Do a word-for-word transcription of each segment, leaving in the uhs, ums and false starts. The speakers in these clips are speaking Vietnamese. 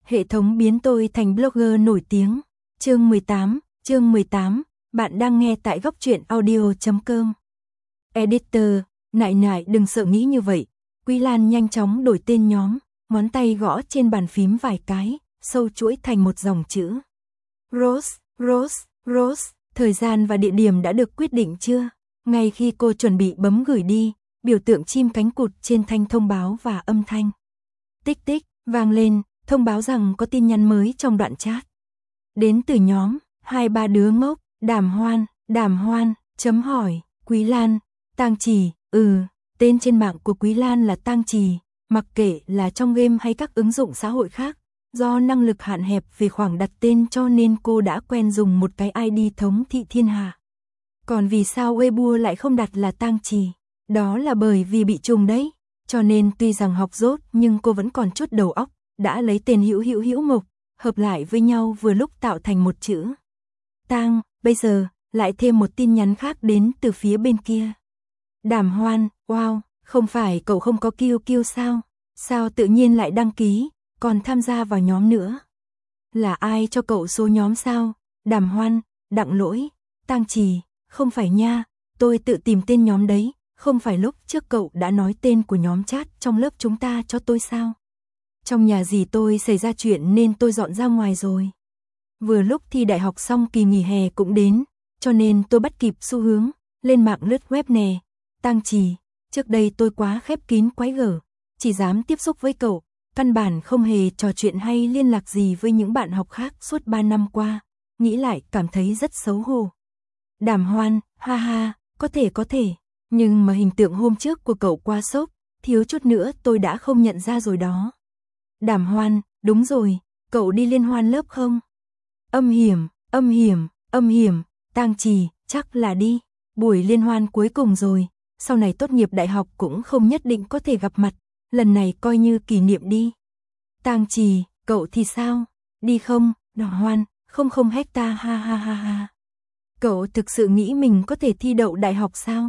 Hệ thống biến tôi thành blogger nổi tiếng. Chương mười tám, chương mười tám, bạn đang nghe tại góc truyện audio chấm com. Editor, nại nại đừng sợ nghĩ như vậy. Quý Lan nhanh chóng đổi tên nhóm, ngón tay gõ trên bàn phím vài cái, sâu chuỗi thành một dòng chữ. Rose, Rose, Rose, thời gian và địa điểm đã được quyết định chưa? Ngay khi cô chuẩn bị bấm gửi đi, biểu tượng chim cánh cụt trên thanh thông báo và âm thanh tích tích vang lên, thông báo rằng có tin nhắn mới trong đoạn chat. Đến từ nhóm, hai ba đứa ngốc, Đàm Hoan, Đàm Hoan, chấm hỏi, Quý Lan, Tang Trì, ừ, tên trên mạng của Quý Lan là Tang Trì, mặc kệ là trong game hay các ứng dụng xã hội khác, do năng lực hạn hẹp về khoảng đặt tên cho nên cô đã quen dùng một cái i đê thống thị thiên hạ. Còn vì sao Weibo lại không đặt là Tang Trì? Đó là bởi vì bị trùng đấy, cho nên tuy rằng học dốt nhưng cô vẫn còn chút đầu óc, đã lấy tên Hữu Hữu Hữu Mộc, hợp lại với nhau vừa lúc tạo thành một chữ Tang. Bây giờ, lại thêm một tin nhắn khác đến từ phía bên kia. Đàm Hoan, wow, không phải cậu không có Q Q sao? Sao tự nhiên lại đăng ký, còn tham gia vào nhóm nữa? Là ai cho cậu số nhóm sao? Đàm Hoan, Đặng Lỗi, Tang Trì, không phải nha, tôi tự tìm tên nhóm đấy, không phải lúc trước cậu đã nói tên của nhóm chat trong lớp chúng ta cho tôi sao? Trong nhà dì tôi xảy ra chuyện nên tôi dọn ra ngoài rồi. Vừa lúc thi đại học xong kỳ nghỉ hè cũng đến, cho nên tôi bắt kịp xu hướng, lên mạng lướt web nè. Tang Trì, trước đây tôi quá khép kín quái gở, chỉ dám tiếp xúc với cậu, căn bản không hề trò chuyện hay liên lạc gì với những bạn học khác suốt ba năm qua, nghĩ lại cảm thấy rất xấu hổ. Đàm Hoan, ha ha, có thể có thể, nhưng mà hình tượng hôm trước của cậu quá sốc, thiếu chút nữa tôi đã không nhận ra rồi đó. Đàm Hoan, đúng rồi, cậu đi liên hoan lớp không? Âm hiểm, âm hiểm, âm hiểm, Tang Trì, chắc là đi. Buổi liên hoan cuối cùng rồi, sau này tốt nghiệp đại học cũng không nhất định có thể gặp mặt, lần này coi như kỷ niệm đi. Tang Trì, cậu thì sao? Đi không? Đàm Hoan, không không hecta ha ha ha ha. Cậu thực sự nghĩ mình có thể thi đậu đại học sao?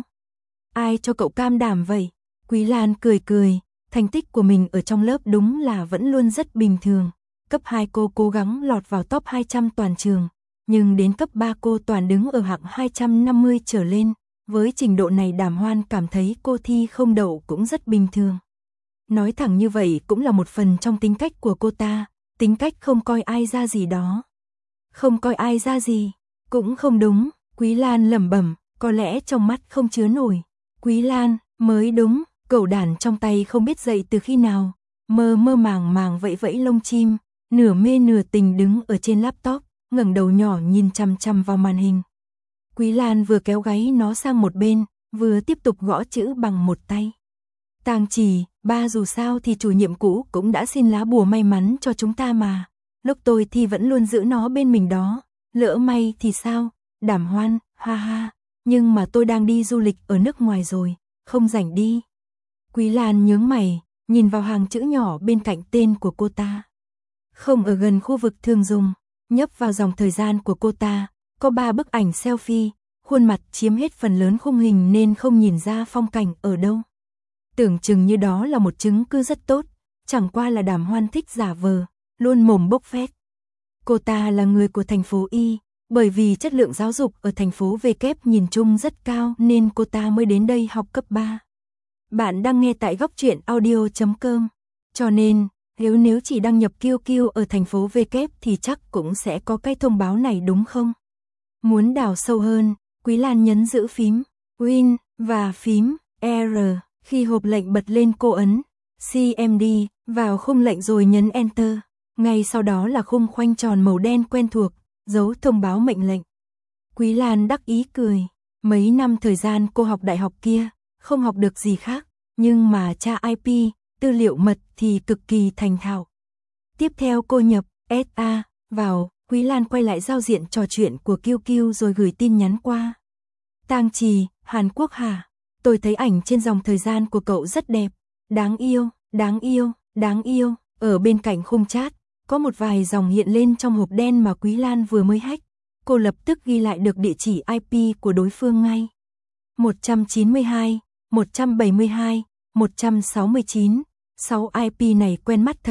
Ai cho cậu cam đảm vậy? Quý Lan cười cười, thành tích của mình ở trong lớp đúng là vẫn luôn rất bình thường. Cấp hai cô cố gắng lọt vào top hai trăm toàn trường, nhưng đến cấp ba cô toàn đứng ở hạng hai trăm năm mươi trở lên. Với trình độ này Đàm Hoan cảm thấy cô thi không đậu cũng rất bình thường. Nói thẳng như vậy cũng là một phần trong tính cách của cô ta, tính cách không coi ai ra gì đó. Không coi ai ra gì, cũng không đúng, Quý Lan lẩm bẩm, có lẽ trong mắt không chứa nổi. Quý Lan, mới đúng, cẩu đàn trong tay không biết dậy từ khi nào, mơ mơ màng màng vẫy vẫy lông chim, nửa mê nửa tình đứng ở trên laptop, ngẩng đầu nhỏ nhìn chằm chằm vào màn hình. Quý Lan vừa kéo gáy nó sang một bên, vừa tiếp tục gõ chữ bằng một tay. Tang Trì, ba dù sao thì chủ nhiệm cũ cũng đã xin lá bùa may mắn cho chúng ta mà. Lúc tôi thi vẫn luôn giữ nó bên mình đó, lỡ may thì sao? Đàm Hoan, ha ha, nhưng mà tôi đang đi du lịch ở nước ngoài rồi, không rảnh đi. Quý Lan nhướng mày, nhìn vào hàng chữ nhỏ bên cạnh tên của cô ta. Không ở gần khu vực thường dùng, nhấp vào dòng thời gian của cô ta, có ba bức ảnh selfie, khuôn mặt chiếm hết phần lớn khung hình nên không nhìn ra phong cảnh ở đâu. Tưởng chừng như đó là một chứng cứ rất tốt, chẳng qua là Đàm Hoan thích giả vờ, luôn mồm bốc phét. Cô ta là người của thành phố Y, bởi vì chất lượng giáo dục ở thành phố V kép nhìn chung rất cao nên cô ta mới đến đây học cấp ba. Bạn đang nghe tại góc truyện audio chấm com, cho nên nếu nếu chỉ đăng nhập Q Q ở thành phố V kép thì chắc cũng sẽ có cái thông báo này đúng không? Muốn đào sâu hơn, Quý Lan nhấn giữ phím Win và phím R, khi hộp lệnh bật lên cô ấn xê em đê vào khung lệnh rồi nhấn Enter. Ngay sau đó là khung khoanh tròn màu đen quen thuộc, dấu thông báo mệnh lệnh. Quý Lan đắc ý cười, mấy năm thời gian cô học đại học kia, không học được gì khác, nhưng mà tra i pê, tư liệu mật thì cực kỳ thành thạo. Tiếp theo cô nhập ét a vào, Quý Lan quay lại giao diện trò chuyện của Q Q rồi gửi tin nhắn qua. Tang Trì, Hàn Quốc hả? Tôi thấy ảnh trên dòng thời gian của cậu rất đẹp, đáng yêu, đáng yêu, đáng yêu. Ở bên cạnh khung chat, có một vài dòng hiện lên trong hộp đen mà Quý Lan vừa mới hack. Cô lập tức ghi lại được địa chỉ i pê của đối phương ngay. một trăm chín mươi hai, một trăm bảy mươi hai, một trăm sáu mươi chín, sáu i pê này quen mắt thật,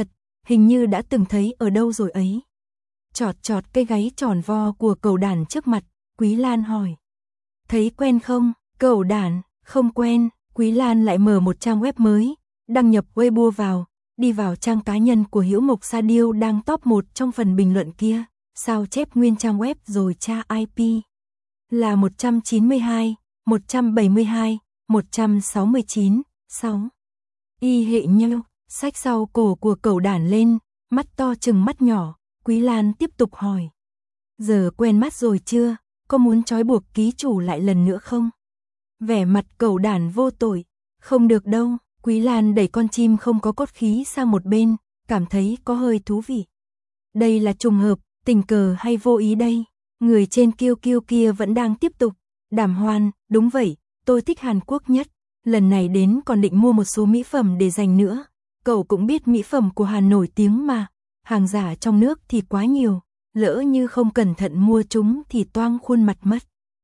hình như đã từng thấy ở đâu rồi ấy. Chọt chọt cây gáy tròn vo của cẩu đản trước mặt, Quý Lan hỏi. Thấy quen không? Cẩu đản, không quen. Quý Lan lại mở một trang web mới, đăng nhập Weibo vào, đi vào trang cá nhân của Hữu Mộc Sa Điêu đang top một trong phần bình luận kia, sao chép nguyên trang web rồi tra i pê. Là một trăm chín mươi hai, một trăm bảy mươi hai, một trăm sáu mươi chín, sáu. Y hệ nhau, sách sau cổ của cẩu đản lên, mắt to chừng mắt nhỏ, Quý Lan tiếp tục hỏi. Giờ quen mắt rồi chưa, có muốn trói buộc ký chủ lại lần nữa không? Vẻ mặt cẩu đản vô tội, không được đâu. Quý Lan đẩy con chim không có cốt khí sang một bên, cảm thấy có hơi thú vị. Đây là trùng hợp, tình cờ hay vô ý đây? Người trên kiêu kiêu kia vẫn đang tiếp tục. Đàm Hoan, đúng vậy, tôi thích Hàn Quốc nhất. Lần này đến còn định mua một số mỹ phẩm để dành nữa. Cậu cũng biết mỹ phẩm của Hàn nổi tiếng mà. Hàng giả trong nước thì quá nhiều. Lỡ như không cẩn thận mua chúng thì toang khuôn mặt mất.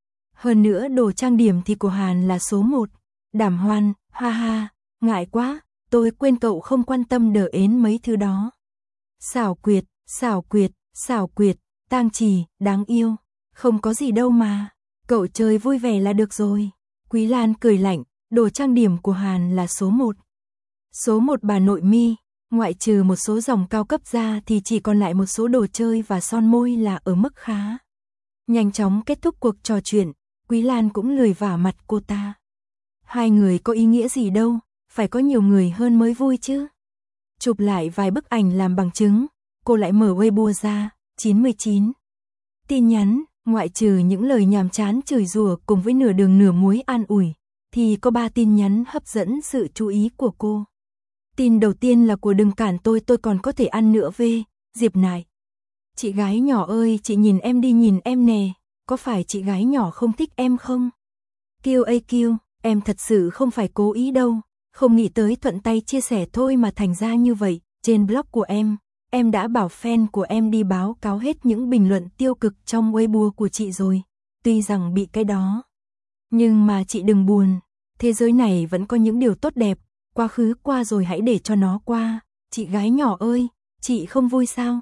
Hơn nữa đồ trang điểm thì của Hàn là số một. Đàm Hoan, ha ha. Ngại quá, tôi quên cậu không quan tâm đờ ến mấy thứ đó. Xảo quyệt, xảo quyệt, xảo quyệt, Tang Trì, đáng yêu. Không có gì đâu mà, cậu chơi vui vẻ là được rồi. Quý Lan cười lạnh, đồ trang điểm của Hàn là số một. Số một bà nội mi, ngoại trừ một số dòng cao cấp ra thì chỉ còn lại một số đồ chơi và son môi là ở mức khá. Nhanh chóng kết thúc cuộc trò chuyện, Quý Lan cũng lười vả mặt cô ta. Hai người có ý nghĩa gì đâu. Phải có nhiều người hơn mới vui chứ. Chụp lại vài bức ảnh làm bằng chứng, cô lại mở Weibo ra, chín mươi chín. Tin nhắn, ngoại trừ những lời nhàm chán chửi rủa cùng với nửa đường nửa muối an ủi, thì có ba tin nhắn hấp dẫn sự chú ý của cô. Tin đầu tiên là của đừng cản tôi tôi còn có thể ăn nữa về, Diệp Nại. Chị gái nhỏ ơi, chị nhìn em đi nhìn em nè, có phải chị gái nhỏ không thích em không? Kiêu ây kiêu, em thật sự không phải cố ý đâu. Không nghĩ tới thuận tay chia sẻ thôi mà thành ra như vậy. Trên blog của em, em đã bảo fan của em đi báo cáo hết những bình luận tiêu cực trong Weibo của chị rồi. Tuy rằng bị cái đó, nhưng mà chị đừng buồn. Thế giới này vẫn có những điều tốt đẹp. Quá khứ qua rồi hãy để cho nó qua. Chị gái nhỏ ơi, chị không vui sao?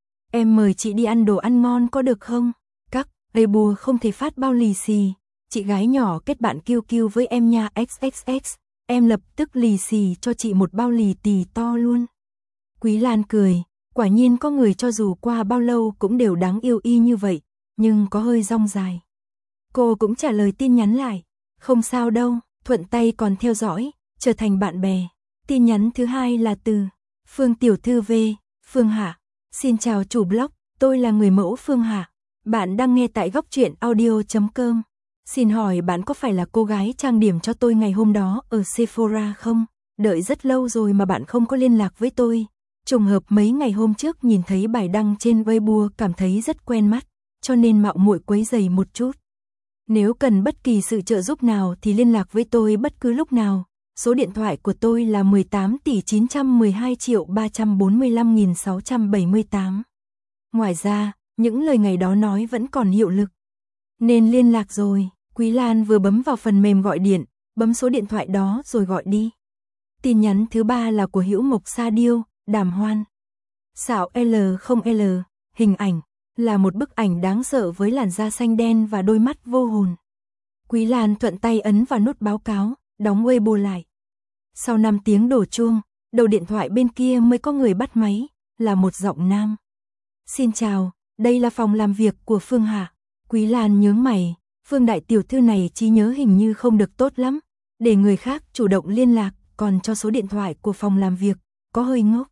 Em mời chị đi ăn đồ ăn ngon có được không? Các Weibo không thể phát bao lì xì. Chị gái nhỏ kết bạn kiêu kiêu với em nha ích ích ích. Em lập tức lì xì cho chị một bao lì tì to luôn. Quý Lan cười, quả nhiên có người cho dù qua bao lâu cũng đều đáng yêu y như vậy, nhưng có hơi rong dài. Cô cũng trả lời tin nhắn lại, không sao đâu, thuận tay còn theo dõi, trở thành bạn bè. Tin nhắn thứ hai là từ Phương Tiểu Thư V, Phương Hạ. Xin chào chủ blog, tôi là người mẫu Phương Hạ. Bạn đang nghe tại góc truyện audio chấm com. Xin hỏi bạn có phải là cô gái trang điểm cho tôi ngày hôm đó ở Sephora không? Đợi rất lâu rồi mà bạn không có liên lạc với tôi. Trùng hợp mấy ngày hôm trước nhìn thấy bài đăng trên Weibo cảm thấy rất quen mắt, cho nên mạo muội quấy rầy một chút. Nếu cần bất kỳ sự trợ giúp nào thì liên lạc với tôi bất cứ lúc nào. Số điện thoại của tôi là mười tám tỷ chín trăm mười hai triệu ba trăm bốn mươi lăm nghìn sáu trăm bảy mươi tám. Ngoài ra, những lời ngày đó nói vẫn còn hiệu lực. Nên liên lạc rồi. Quý Lan vừa bấm vào phần mềm gọi điện, bấm số điện thoại đó rồi gọi đi. Tin nhắn thứ ba là của Hữu Mộc Sa Điêu, Đàm Hoan. Xảo L không L, hình ảnh, là một bức ảnh đáng sợ với làn da xanh đen và đôi mắt vô hồn. Quý Lan thuận tay ấn vào nút báo cáo, đóng Weibo lại. Sau năm tiếng đổ chuông, đầu điện thoại bên kia mới có người bắt máy, là một giọng nam. Xin chào, đây là phòng làm việc của Phương Hạ. Quý Lan nhướng mày, Phương đại tiểu thư này trí nhớ hình như không được tốt lắm, để người khác chủ động liên lạc, còn cho số điện thoại của phòng làm việc, có hơi ngốc.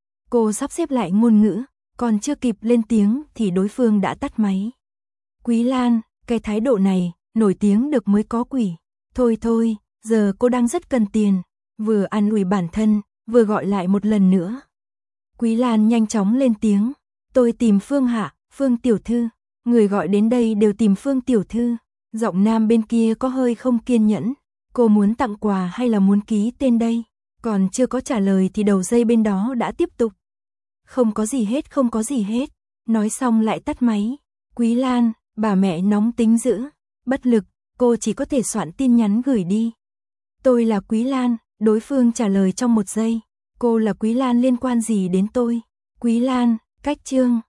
Cô sắp xếp lại ngôn ngữ, còn chưa kịp lên tiếng thì đối phương đã tắt máy. Quý Lan, cái thái độ này, nổi tiếng được mới có quỷ. Thôi thôi, giờ cô đang rất cần tiền, vừa an ủi bản thân, vừa gọi lại một lần nữa. Quý Lan nhanh chóng lên tiếng, tôi tìm Phương Hạ, Phương tiểu thư. Người gọi đến đây đều tìm Phương tiểu thư. Giọng nam bên kia có hơi không kiên nhẫn. Cô muốn tặng quà hay là muốn ký tên đây? Còn chưa có trả lời thì đầu dây bên đó đã tiếp tục. Không có gì hết, không có gì hết. Nói xong lại tắt máy. Quý Lan, bà mẹ nóng tính dữ. Bất lực, cô chỉ có thể soạn tin nhắn gửi đi. Tôi là Quý Lan, đối phương trả lời trong một giây. Cô là Quý Lan liên quan gì đến tôi? Quý Lan, cách chương.